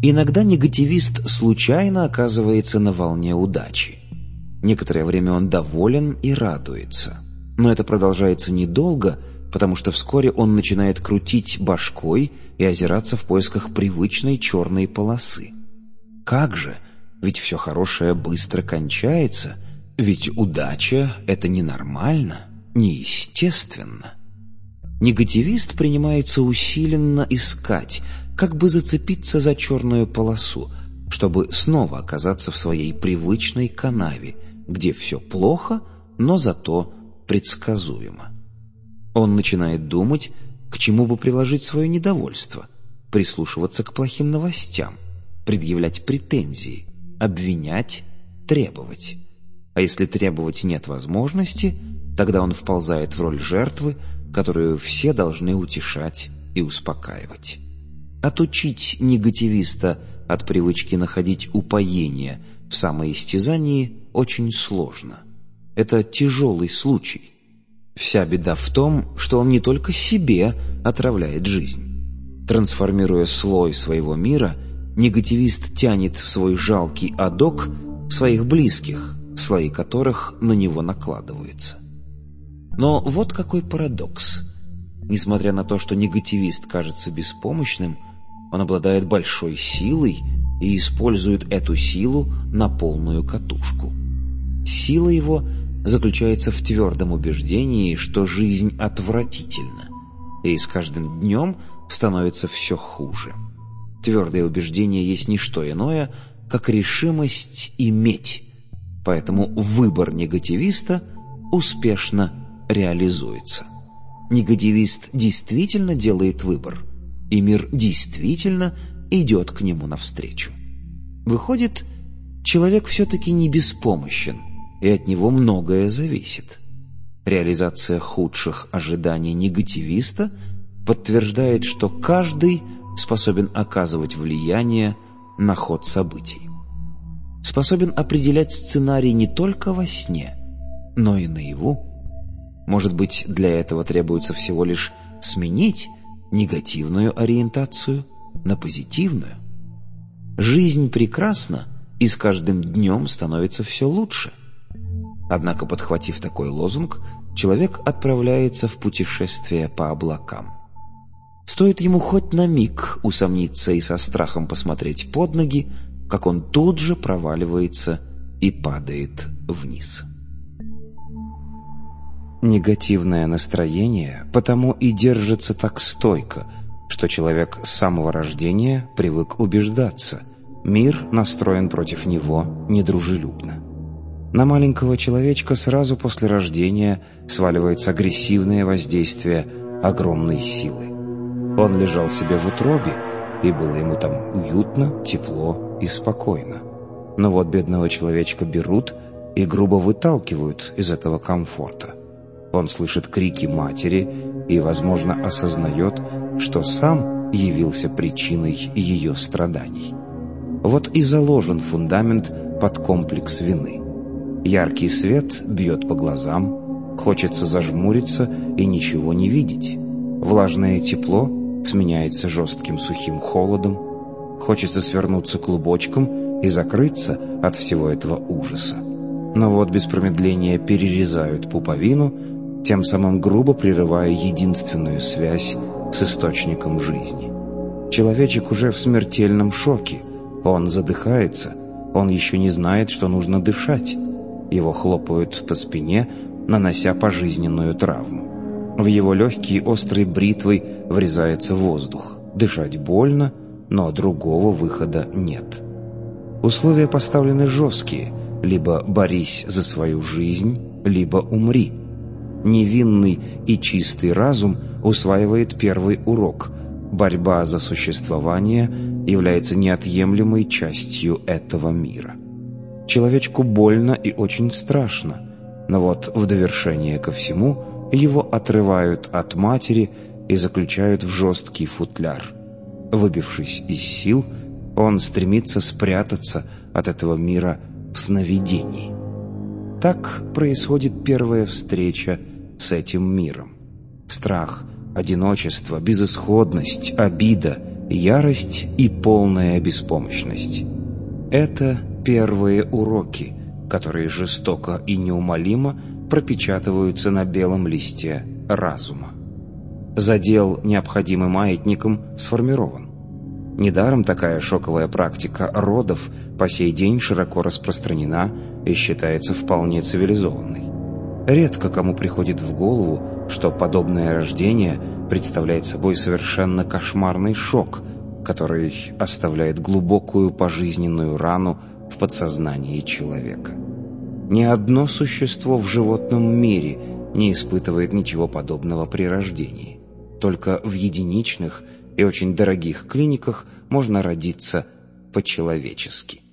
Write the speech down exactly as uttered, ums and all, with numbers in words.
Иногда негативист случайно оказывается на волне удачи. Некоторое время он доволен и радуется. Но это продолжается недолго, потому что вскоре он начинает крутить башкой и озираться в поисках привычной черной полосы. Как же? Ведь все хорошее быстро кончается. Ведь удача — это ненормально, неестественно. Негативист принимается усиленно искать, как бы зацепиться за черную полосу, чтобы снова оказаться в своей привычной канаве, где все плохо, но зато предсказуемо. Он начинает думать, к чему бы приложить свое недовольство, прислушиваться к плохим новостям, предъявлять претензии, обвинять, требовать. А если требовать нет возможности, тогда он вползает в роль жертвы, которую все должны утешать и успокаивать. Отучить негативиста от привычки находить упоение в самоистязании очень сложно. Это тяжелый случай. Вся беда в том, что он не только себе отравляет жизнь. Трансформируя слой своего мира, негативист тянет в свой жалкий адок своих близких, слои которых на него накладываются. Но вот какой парадокс. Несмотря на то, что негативист кажется беспомощным, он обладает большой силой и использует эту силу на полную катушку. Сила его заключается в твердом убеждении, что жизнь отвратительна, и с каждым днем становится все хуже. Твердое убеждение есть не что иное, как решимость иметь, поэтому выбор негативиста успешно реализуется. Негативист действительно делает выбор, и мир действительно идет к нему навстречу. Выходит, человек все-таки не беспомощен, и от него многое зависит. Реализация худших ожиданий негативиста подтверждает, что каждый способен оказывать влияние на ход событий. Способен определять сценарий не только во сне, но и наяву. Может быть, для этого требуется всего лишь сменить негативную ориентацию на позитивную. Жизнь прекрасна, и с каждым днем становится все лучше. Однако, подхватив такой лозунг, человек отправляется в путешествие по облакам. Стоит ему хоть на миг усомниться и со страхом посмотреть под ноги, как он тут же проваливается и падает вниз. Негативное настроение потому и держится так стойко, что человек с самого рождения привык убеждаться: мир настроен против него недружелюбно. На маленького человечка сразу после рождения сваливается агрессивное воздействие огромной силы. Он лежал себе в утробе, и было ему там уютно, тепло и спокойно. Но вот бедного человечка берут и грубо выталкивают из этого комфорта. Он слышит крики матери и, возможно, осознает, что сам явился причиной ее страданий. Вот и заложен фундамент под комплекс вины. Яркий свет бьет по глазам, хочется зажмуриться и ничего не видеть. Влажное тепло сменяется жестким сухим холодом. Хочется свернуться клубочком и закрыться от всего этого ужаса. Но вот без промедления перерезают пуповину, тем самым грубо прерывая единственную связь с источником жизни. Человечек уже в смертельном шоке. Он задыхается, он еще не знает, что нужно дышать. Его хлопают по спине, нанося пожизненную травму. В его легкие острой бритвой врезается воздух. Дышать больно, но другого выхода нет. Условия поставлены жесткие: либо борись за свою жизнь, либо умри. Невинный и чистый разум усваивает первый урок: борьба за существование является неотъемлемой частью этого мира. Человечку больно и очень страшно, но вот в довершение ко всему его отрывают от матери и заключают в жесткий футляр. Выбившись из сил, он стремится спрятаться от этого мира в сновидении. Так происходит первая встреча с этим миром. Страх, одиночество, безысходность, обида ярость и полная беспомощность. Это первые уроки, которые жестоко и неумолимо пропечатываются на белом листе разума. Задел необходимым маятником сформирован. Недаром такая шоковая практика родов по сей день широко распространена и считается вполне цивилизованной. Редко кому приходит в голову, что подобное рождение представляет собой совершенно кошмарный шок, который оставляет глубокую пожизненную рану в подсознании человека. Ни одно существо в животном мире не испытывает ничего подобного при рождении. Только в единичных и очень дорогих клиниках можно родиться по-человечески.